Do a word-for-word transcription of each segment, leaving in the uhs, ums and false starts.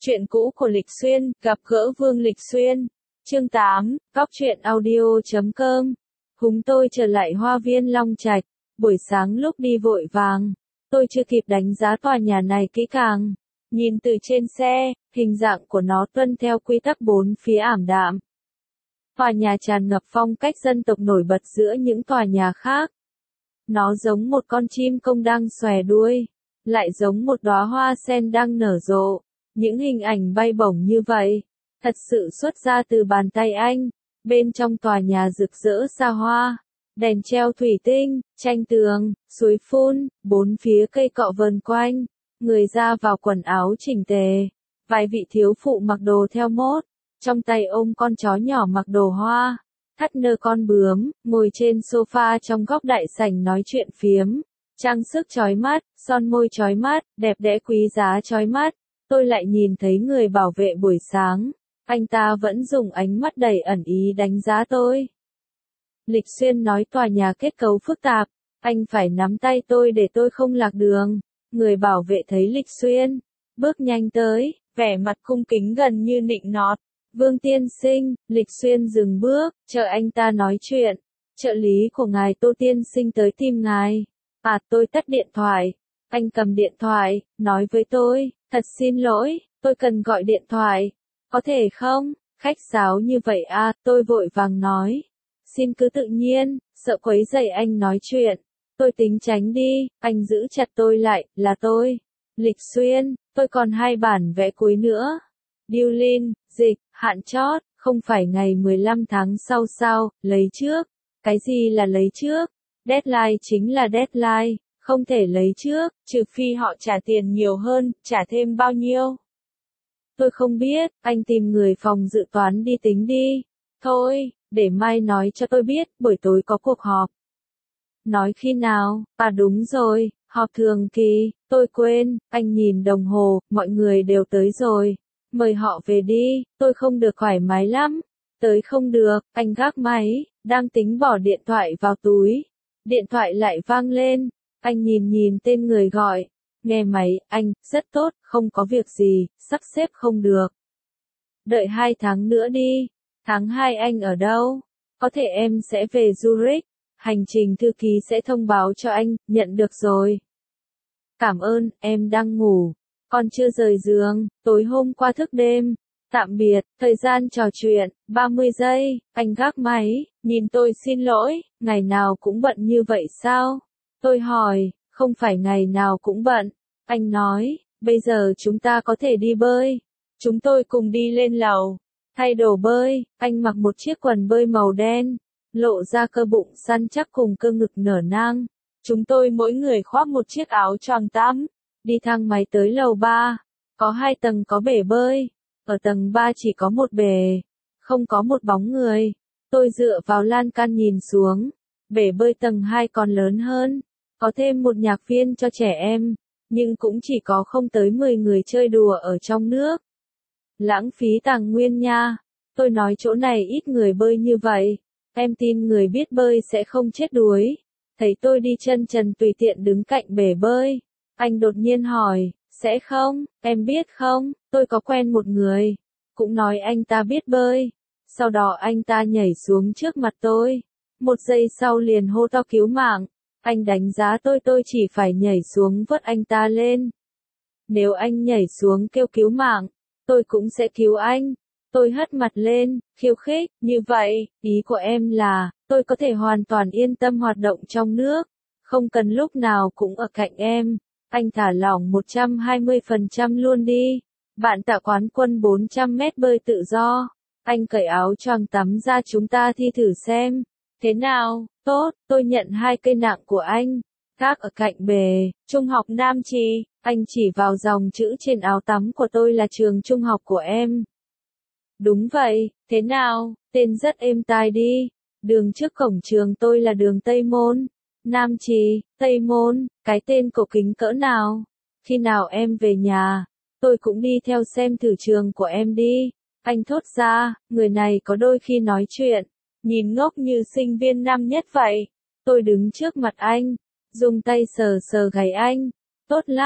Chuyện cũ của Lịch Xuyên, gặp gỡ Vương Lịch Xuyên. Chương tám, góc truyện audio chấm com. Húng tôi trở lại hoa viên Long Trạch. Buổi sáng lúc đi vội vàng, tôi chưa kịp đánh giá tòa nhà này kỹ càng. Nhìn từ trên xe, hình dạng của nó tuân theo quy tắc bốn phía ảm đạm. Tòa nhà tràn ngập phong cách dân tộc nổi bật giữa những tòa nhà khác. Nó giống một con chim công đang xòe đuôi, lại giống một đóa hoa sen đang nở rộ. Những hình ảnh bay bổng như vậy, thật sự xuất ra từ bàn tay anh. Bên trong tòa nhà rực rỡ xa hoa, đèn treo thủy tinh, tranh tường, suối phun, bốn phía cây cọ vờn quanh, người ra vào quần áo chỉnh tề, vài vị thiếu phụ mặc đồ theo mốt, trong tay ôm con chó nhỏ mặc đồ hoa, thắt nơ con bướm, ngồi trên sofa trong góc đại sảnh nói chuyện phiếm, trang sức chói mắt, son môi chói mắt, đẹp đẽ quý giá chói mắt. Tôi lại nhìn thấy người bảo vệ buổi sáng, anh ta vẫn dùng ánh mắt đầy ẩn ý đánh giá tôi. Lịch Xuyên nói tòa nhà kết cấu phức tạp, anh phải nắm tay tôi để tôi không lạc đường. Người bảo vệ thấy Lịch Xuyên, bước nhanh tới, vẻ mặt cung kính gần như nịnh nọt. Vương tiên sinh, Lịch Xuyên dừng bước, chờ anh ta nói chuyện. Trợ lý của ngài Tô tiên sinh tới tìm ngài. À, tôi tắt điện thoại. Anh cầm điện thoại, nói với tôi, thật xin lỗi, tôi cần gọi điện thoại. Có thể không? Khách sáo như vậy à, tôi vội vàng nói. Xin cứ tự nhiên, sợ quấy rầy anh nói chuyện. Tôi tính tránh đi, anh giữ chặt tôi lại, là tôi. Lịch Xuyên, tôi còn hai bản vẽ cuối nữa. Điêu Linh, dịch, hạn chót, không phải ngày mười lăm tháng sau sao, lấy trước. Cái gì là lấy trước? Deadline chính là deadline. Không thể lấy trước, trừ phi họ trả tiền nhiều hơn, trả thêm bao nhiêu? Tôi không biết, anh tìm người phòng dự toán đi tính đi. Thôi, để mai nói cho tôi biết, buổi tối có cuộc họp. Nói khi nào? À đúng rồi, họp thường kỳ, tôi quên, anh nhìn đồng hồ, mọi người đều tới rồi. Mời họ về đi, tôi không được thoải mái lắm. Tới không được, anh gác máy, đang tính bỏ điện thoại vào túi. Điện thoại lại vang lên. Anh nhìn nhìn tên người gọi, nghe máy, anh, rất tốt, không có việc gì, sắp xếp không được. Đợi hai tháng nữa đi, tháng hai anh ở đâu? Có thể em sẽ về Zurich, hành trình thư ký sẽ thông báo cho anh, nhận được rồi. Cảm ơn, em đang ngủ, còn chưa rời giường, tối hôm qua thức đêm. Tạm biệt, thời gian trò chuyện, ba mươi giây, anh gác máy, nhìn tôi xin lỗi, ngày nào cũng bận như vậy sao? Tôi hỏi, không phải ngày nào cũng bận. Anh nói, bây giờ chúng ta có thể đi bơi. Chúng tôi cùng đi lên lầu, thay đồ bơi, anh mặc một chiếc quần bơi màu đen, lộ ra cơ bụng săn chắc cùng cơ ngực nở nang. Chúng tôi mỗi người khoác một chiếc áo choàng tắm, đi thang máy tới lầu ba, có hai tầng có bể bơi, ở tầng ba chỉ có một bể, không có một bóng người. Tôi dựa vào lan can nhìn xuống, bể bơi tầng hai còn lớn hơn. Có thêm một nhạc viên cho trẻ em, nhưng cũng chỉ có không tới mười người chơi đùa ở trong nước. Lãng phí tài nguyên nha. Tôi nói chỗ này ít người bơi như vậy. Em tin người biết bơi sẽ không chết đuối. Thấy tôi đi chân trần tùy tiện đứng cạnh bể bơi. Anh đột nhiên hỏi, sẽ không, em biết không, tôi có quen một người. Cũng nói anh ta biết bơi. Sau đó anh ta nhảy xuống trước mặt tôi. Một giây sau liền hô to cứu mạng. Anh đánh giá tôi tôi chỉ phải nhảy xuống vớt anh ta lên. Nếu anh nhảy xuống kêu cứu mạng, tôi cũng sẽ cứu anh. Tôi hất mặt lên, khiêu khích, như vậy, ý của em là, tôi có thể hoàn toàn yên tâm hoạt động trong nước, không cần lúc nào cũng ở cạnh em. Anh thả lỏng một trăm hai mươi phần trăm luôn đi. Bạn Tạ quán quân bốn trăm mét bơi tự do. Anh cởi áo choàng tắm ra chúng ta thi thử xem. Thế nào? Tốt, tôi nhận hai cây nặng của anh. Khác ở cạnh bề, trung học Nam Trì, anh chỉ vào dòng chữ trên áo tắm của tôi là trường trung học của em. Đúng vậy, thế nào, tên rất êm tai đi. Đường trước cổng trường tôi là đường Tây Môn. Nam Trì, Tây Môn, cái tên cổ kính cỡ nào? Khi nào em về nhà, tôi cũng đi theo xem thử trường của em đi. Anh thốt ra, người này có đôi khi nói chuyện, nhìn ngốc như sinh viên năm nhất vậy. Tôi đứng trước mặt anh, dùng tay sờ sờ gáy anh. Tốt lắm,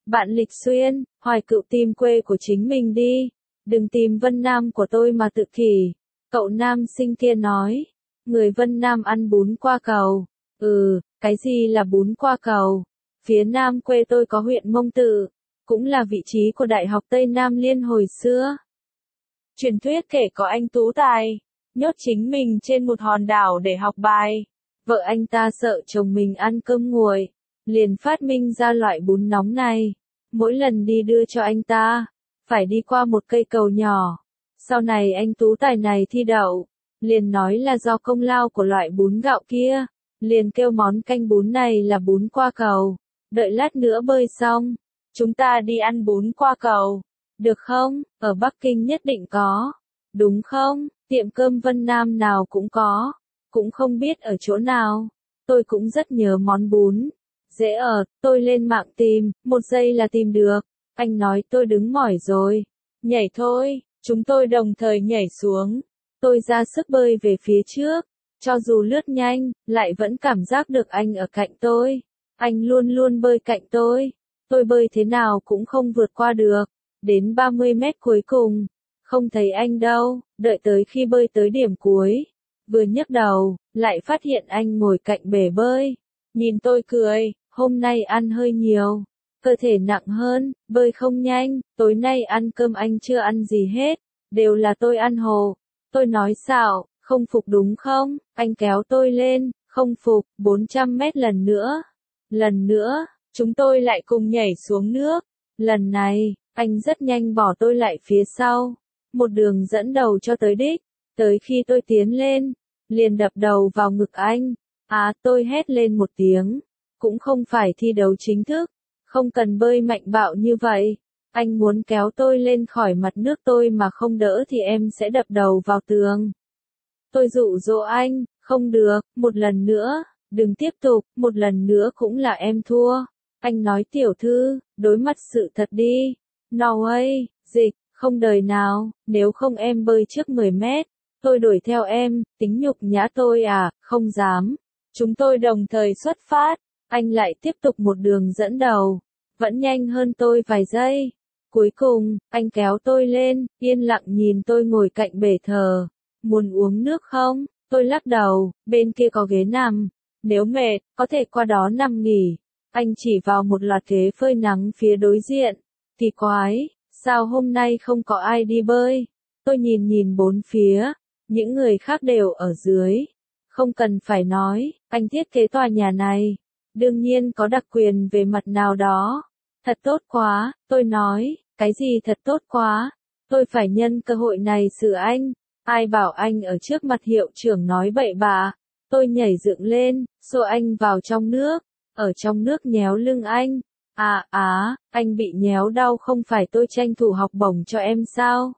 Bạn Lịch Xuyên, Hoài Cựu tìm quê của chính mình đi. Đừng tìm Vân Nam của tôi mà tự kỷ. Cậu nam sinh kia nói. Người Vân Nam ăn bún qua cầu. Ừ, cái gì là bún qua cầu? Phía nam quê tôi có huyện Mông Tự, cũng là vị trí của Đại học Tây Nam Liên hồi xưa. Truyền thuyết kể có anh tú tài, nhốt chính mình trên một hòn đảo để học bài. Vợ anh ta sợ chồng mình ăn cơm nguội, liền phát minh ra loại bún nóng này. Mỗi lần đi đưa cho anh ta, phải đi qua một cây cầu nhỏ. Sau này anh tú tài này thi đậu, liền nói là do công lao của loại bún gạo kia, liền kêu món canh bún này là bún qua cầu. Đợi lát nữa bơi xong, chúng ta đi ăn bún qua cầu. Được không? Ở Bắc Kinh nhất định có. Đúng không? Tiệm cơm Vân Nam nào cũng có. Cũng không biết ở chỗ nào. Tôi cũng rất nhớ món bún. Dễ ở, tôi lên mạng tìm, một giây là tìm được. Anh nói tôi đứng mỏi rồi. Nhảy thôi, chúng tôi đồng thời nhảy xuống. Tôi ra sức bơi về phía trước. Cho dù lướt nhanh, lại vẫn cảm giác được anh ở cạnh tôi. Anh luôn luôn bơi cạnh tôi. Tôi bơi thế nào cũng không vượt qua được. Đến ba mươi mét cuối cùng, không thấy anh đâu, đợi tới khi bơi tới điểm cuối. Vừa nhấc đầu, lại phát hiện anh ngồi cạnh bể bơi. Nhìn tôi cười, hôm nay ăn hơi nhiều, cơ thể nặng hơn, bơi không nhanh, tối nay ăn cơm anh chưa ăn gì hết, đều là tôi ăn hồ. Tôi nói xạo, không phục đúng không? Anh kéo tôi lên, không phục, bốn trăm mét lần nữa. Lần nữa, chúng tôi lại cùng nhảy xuống nước. Lần này, anh rất nhanh bỏ tôi lại phía sau. Một đường dẫn đầu cho tới đích. Tới khi tôi tiến lên, liền đập đầu vào ngực anh. À, tôi hét lên một tiếng. Cũng không phải thi đấu chính thức. Không cần bơi mạnh bạo như vậy. Anh muốn kéo tôi lên khỏi mặt nước tôi mà không đỡ thì em sẽ đập đầu vào tường. Tôi dụ dỗ anh, không được, một lần nữa, đừng tiếp tục, một lần nữa cũng là em thua. Anh nói tiểu thư, đối mặt sự thật đi. No way, dịch, không đời nào, nếu không em bơi trước mười mét, tôi đuổi theo em, tính nhục nhã tôi à, không dám. Chúng tôi đồng thời xuất phát, anh lại tiếp tục một đường dẫn đầu, vẫn nhanh hơn tôi vài giây. Cuối cùng, anh kéo tôi lên, yên lặng nhìn tôi ngồi cạnh bể thờ. Muốn uống nước không? Tôi lắc đầu, bên kia có ghế nằm. Nếu mệt, có thể qua đó nằm nghỉ. Anh chỉ vào một loạt ghế phơi nắng phía đối diện. Kỳ quái, sao hôm nay không có ai đi bơi? Tôi nhìn nhìn bốn phía, những người khác đều ở dưới. Không cần phải nói, anh thiết kế tòa nhà này. Đương nhiên có đặc quyền về mặt nào đó. Thật tốt quá, tôi nói, cái gì thật tốt quá? Tôi phải nhân cơ hội này xử anh. Ai bảo anh ở trước mặt hiệu trưởng nói bậy bạ? Tôi nhảy dựng lên, xô anh vào trong nước, ở trong nước nhéo lưng anh. À á, anh bị nhéo đau không phải tôi tranh thủ học bổng cho em sao?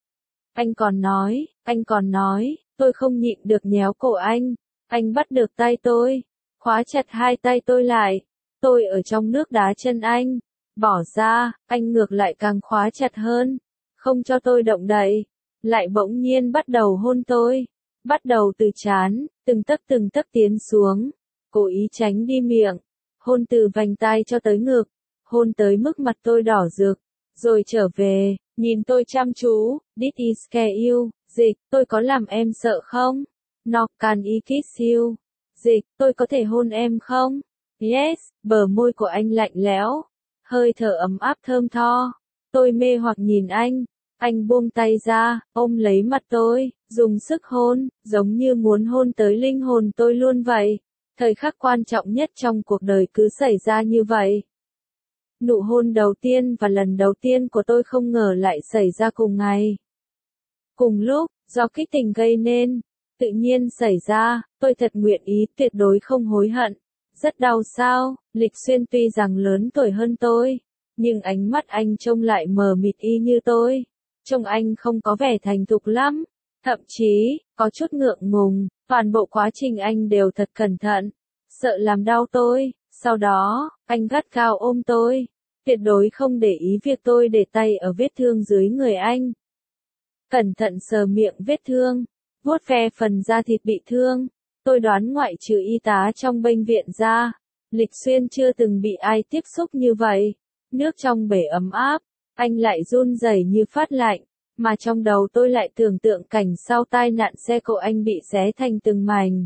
Anh còn nói, anh còn nói, tôi không nhịn được nhéo cổ anh. Anh bắt được tay tôi, khóa chặt hai tay tôi lại. Tôi ở trong nước đá chân anh. Bỏ ra, anh ngược lại càng khóa chặt hơn. Không cho tôi động đậy. Lại bỗng nhiên bắt đầu hôn tôi. Bắt đầu từ trán, từng tấc từng tấc tiến xuống. Cố ý tránh đi miệng. Hôn từ vành tai cho tới ngực. Hôn tới mức mặt tôi đỏ rực. Rồi trở về, nhìn tôi chăm chú. Did I scare you? Dịch, tôi có làm em sợ không? No, can I kiss you? Dịch, tôi có thể hôn em không? Yes, bờ môi của anh lạnh lẽo. Hơi thở ấm áp thơm tho. Tôi mê hoặc nhìn anh. Anh buông tay ra, ôm lấy mặt tôi, dùng sức hôn, giống như muốn hôn tới linh hồn tôi luôn vậy. Thời khắc quan trọng nhất trong cuộc đời cứ xảy ra như vậy. Nụ hôn đầu tiên và lần đầu tiên của tôi không ngờ lại xảy ra cùng ngày. Cùng lúc, do kích tình gây nên, tự nhiên xảy ra, tôi thật nguyện ý, tuyệt đối không hối hận. Rất đau sao, Lịch Xuyên tuy rằng lớn tuổi hơn tôi, nhưng ánh mắt anh trông lại mờ mịt y như tôi. Trông anh không có vẻ thành thục lắm, thậm chí, có chút ngượng ngùng, toàn bộ quá trình anh đều thật cẩn thận, sợ làm đau tôi. Sau đó, anh gắt gao ôm tôi, tuyệt đối không để ý việc tôi để tay ở vết thương dưới người anh. Cẩn thận sờ miệng vết thương, vuốt ve phần da thịt bị thương. Tôi đoán ngoại trừ y tá trong bệnh viện ra, Lịch Xuyên chưa từng bị ai tiếp xúc như vậy. nước trong bể ấm áp, anh lại run rẩy như phát lạnh, mà trong đầu tôi lại tưởng tượng cảnh sau tai nạn xe cộ anh bị xé thành từng mảnh.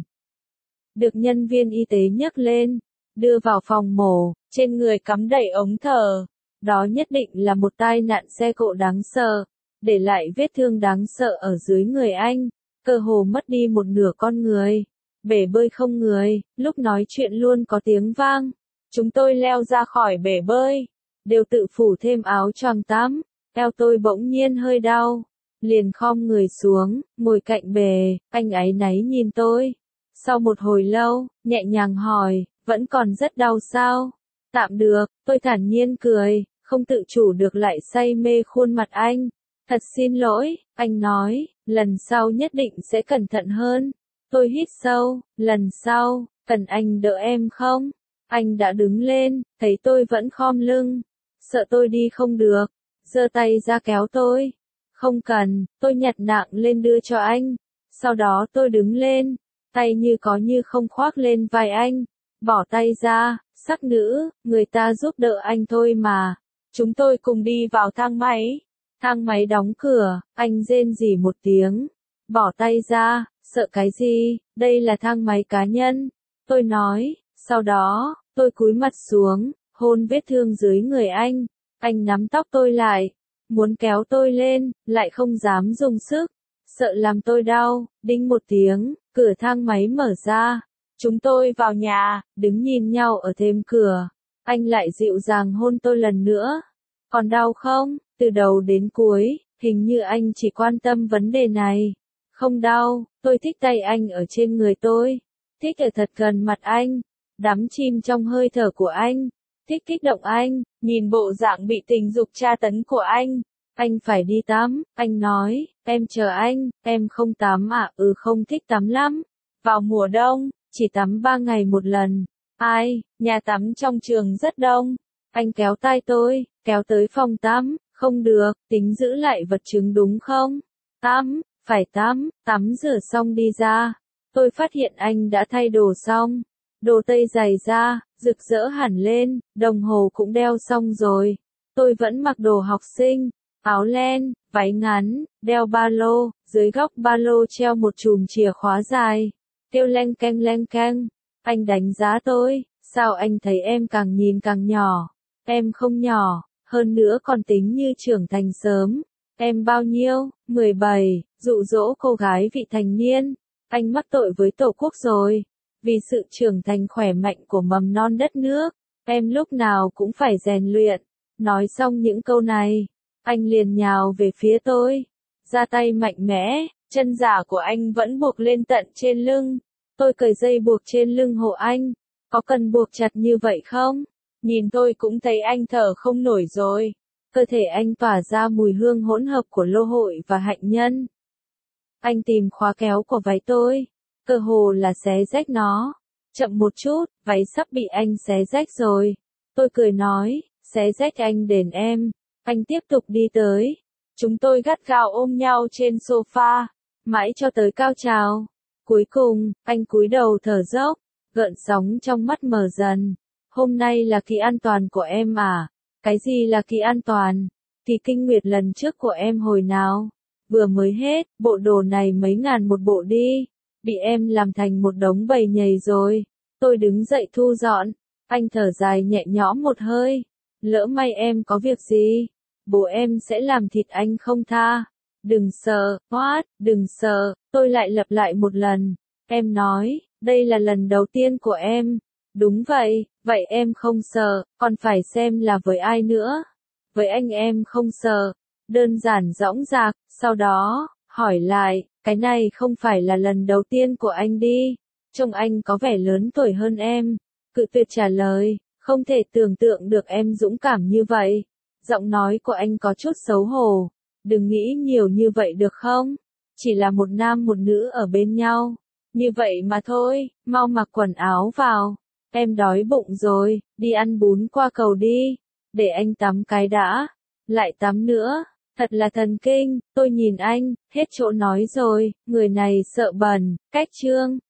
Được nhân viên y tế nhấc lên, đưa vào phòng mổ, trên người cắm đầy ống thở. Đó nhất định là một tai nạn xe cộ đáng sợ, để lại vết thương đáng sợ ở dưới người anh, cơ hồ mất đi một nửa con người. Bể bơi không người, lúc nói chuyện luôn có tiếng vang. Chúng tôi leo ra khỏi bể bơi, đều tự phủ thêm áo choàng tắm, eo tôi bỗng nhiên hơi đau, liền khom người xuống, ngồi cạnh bể, anh áy náy nhìn tôi. Sau một hồi lâu, nhẹ nhàng hỏi, vẫn còn rất đau sao? Tạm được, tôi thản nhiên cười, không tự chủ được lại say mê khuôn mặt anh. Thật xin lỗi, anh nói, lần sau nhất định sẽ cẩn thận hơn. Tôi hít sâu, lần sau, cần anh đỡ em không? Anh đã đứng lên, thấy tôi vẫn khom lưng, sợ tôi đi không được, giơ tay ra kéo tôi. Không cần, tôi nhặt nặng lên đưa cho anh. Sau đó tôi đứng lên, tay như có như không khoác lên vai anh, bỏ tay ra, sắc nữ, người ta giúp đỡ anh thôi mà. Chúng tôi cùng đi vào thang máy. Thang máy đóng cửa, anh rên rỉ một tiếng, bỏ tay ra, sợ cái gì, đây là thang máy cá nhân. Tôi nói, sau đó, tôi cúi mặt xuống, hôn vết thương dưới người anh. Anh nắm tóc tôi lại, muốn kéo tôi lên, lại không dám dùng sức, sợ làm tôi đau. Đinh một tiếng, cửa thang máy mở ra. Chúng tôi vào nhà, đứng nhìn nhau ở thềm cửa. Anh lại dịu dàng hôn tôi lần nữa. Còn đau không? Từ đầu đến cuối, hình như anh chỉ quan tâm vấn đề này. Không đau, tôi thích tay anh ở trên người tôi. Thích ở thật gần mặt anh. Đắm chìm trong hơi thở của anh. Thích kích động anh, nhìn bộ dạng bị tình dục tra tấn của anh. Anh phải đi tắm, anh nói, em chờ anh, em không tắm à? Ừ, không thích tắm lắm. Vào mùa đông, chỉ tắm ba ngày một lần. Ai, nhà tắm trong trường rất đông. Anh kéo tay tôi, kéo tới phòng tắm. Không được, tính giữ lại vật chứng đúng không? Tắm, phải tắm, tắm rửa xong đi ra. Tôi phát hiện anh đã thay đồ xong. Đồ tây giày da, rực rỡ hẳn lên, đồng hồ cũng đeo xong rồi. Tôi vẫn mặc đồ học sinh, áo len, váy ngắn, đeo ba lô, dưới góc ba lô treo một chùm chìa khóa dài. Kêu leng keng leng keng. Anh đánh giá tôi, sao anh thấy em càng nhìn càng nhỏ? Em không nhỏ, hơn nữa còn tính như trưởng thành sớm. Em bao nhiêu? mười bảy, dụ dỗ cô gái vị thành niên. Anh mắc tội với Tổ quốc rồi. Vì sự trưởng thành khỏe mạnh của mầm non đất nước, em lúc nào cũng phải rèn luyện. Nói xong những câu này, anh liền nhào về phía tôi, ra tay mạnh mẽ, chân giả của anh vẫn buộc lên tận trên lưng. Tôi cởi dây buộc trên lưng hộ anh. Có cần buộc chặt như vậy không? Nhìn tôi cũng thấy anh thở không nổi rồi. Cơ thể anh tỏa ra mùi hương hỗn hợp của lô hội và hạnh nhân. Anh tìm khóa kéo của váy tôi, cơ hồ là xé rách nó. Chậm một chút, váy sắp bị anh xé rách rồi. Tôi cười nói, xé rách anh đền em. Anh tiếp tục đi tới. Chúng tôi gắt gao ôm nhau trên sofa, mãi cho tới cao trào. Cuối cùng, anh cúi đầu thở dốc, gợn sóng trong mắt mờ dần. Hôm nay là kỳ an toàn của em à? Cái gì là kỳ an toàn? Kỳ kinh nguyệt lần trước của em hồi nào? Vừa mới hết, bộ đồ này mấy ngàn một bộ đi. Bị em làm thành một đống bầy nhầy rồi. Tôi đứng dậy thu dọn. Anh thở dài nhẹ nhõm một hơi. Lỡ may em có việc gì, bố em sẽ làm thịt anh không tha. Đừng sợ, what, đừng sợ. Tôi lại lặp lại một lần. Em nói, đây là lần đầu tiên của em. Đúng vậy, vậy em không sợ, còn phải xem là với ai nữa. Với anh em không sợ. Đơn giản dõng dạc, sau đó, hỏi lại, cái này không phải là lần đầu tiên của anh đi. Trông anh có vẻ lớn tuổi hơn em. Cự tuyệt trả lời, không thể tưởng tượng được em dũng cảm như vậy. Giọng nói của anh có chút xấu hổ. Đừng nghĩ nhiều như vậy được không? Chỉ là một nam một nữ ở bên nhau. Như vậy mà thôi, mau mặc quần áo vào. Em đói bụng rồi, đi ăn bún qua cầu đi. Để anh tắm cái đã. Lại tắm nữa. Thật là thần kinh. Tôi nhìn anh, hết chỗ nói rồi. Người này sợ bẩn. Cách chương.